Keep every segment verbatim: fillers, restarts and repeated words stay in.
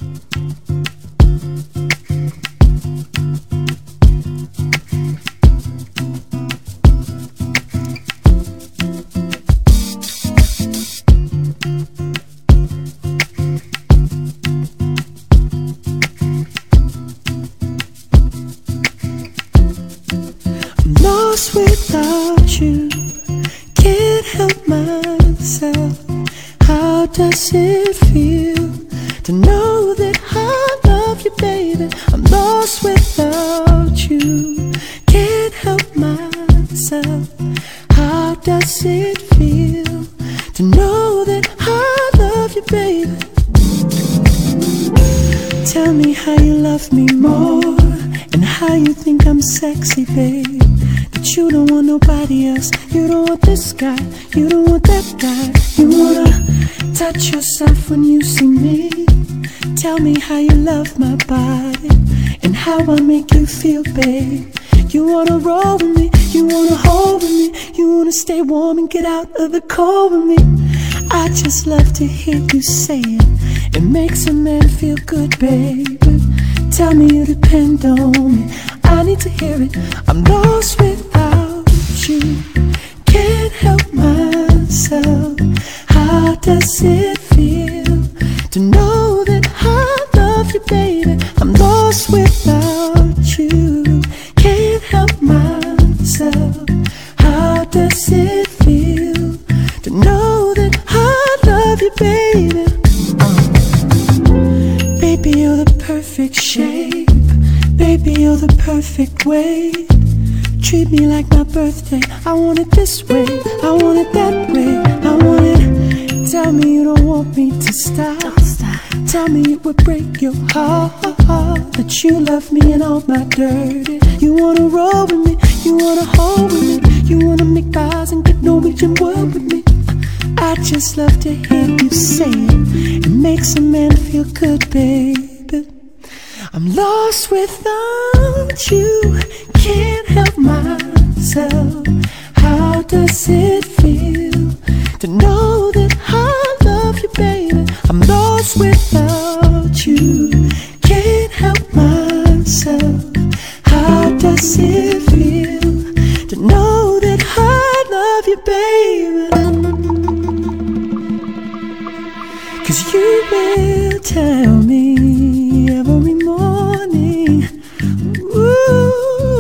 Lost without you, can't help myself. How does it feel to know that I love you, baby? I'm lost without you, can't help myself. How does it feel to know that I love you, baby? Tell me how you love me more, and how you think I'm sexy, babe. That you don't want nobody else, you don't want this guy, you don't want that guy. You wanna touch yourself when you see me. Tell me how you love my body, and how I make you feel, babe. You wanna roll with me, you wanna hold with me, you wanna stay warm and get out of the cold with me. I just love to hear you say it, it makes a man feel good, baby. Tell me you depend on me, I need to hear it. I'm lost without you, can't help myself. How does it feel to know that I love you, baby? I'm lost without you, can't help myself. How does it feel to know that I love you, baby? uh. Baby, you're the perfect shape, baby, you're the perfect weight. Treat me like my birthday, I want it this way, I want it that way, I want it. Tell me you don't want me to stop, don't stop. Tell me it would break your heart that you love me and all my dirty. You wanna roll with me, you wanna hold with me, you wanna make eyes and get Norwegian word with me. I just love to hear you say it, it makes a man feel good, baby. I'm lost without you, can't help myself. How does it feel to know that I love you, baby? I'm lost without you, can't help myself. How does it feel to know that I love you, baby? 'Cause you will tell me every morning, ooh,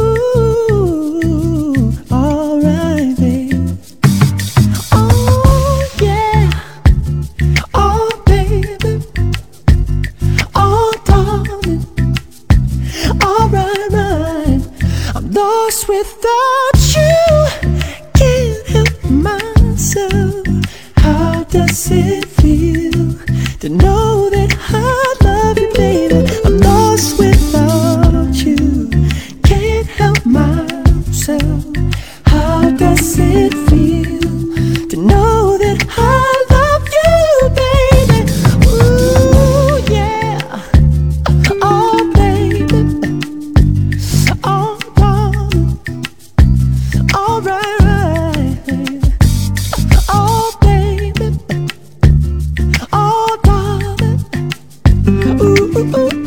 alright, babe. Oh, yeah, oh, baby, oh, darling, alright, right. I'm lost without you, can't help myself. How does it feel to know that I love you, baby? I'm lost without you, can't help myself. How does it feel to know that I love you, baby? Ooh, yeah, oh, baby, oh, darling, all right, right, baby. Oh, baby, oh, darling, ooh, ooh, ooh.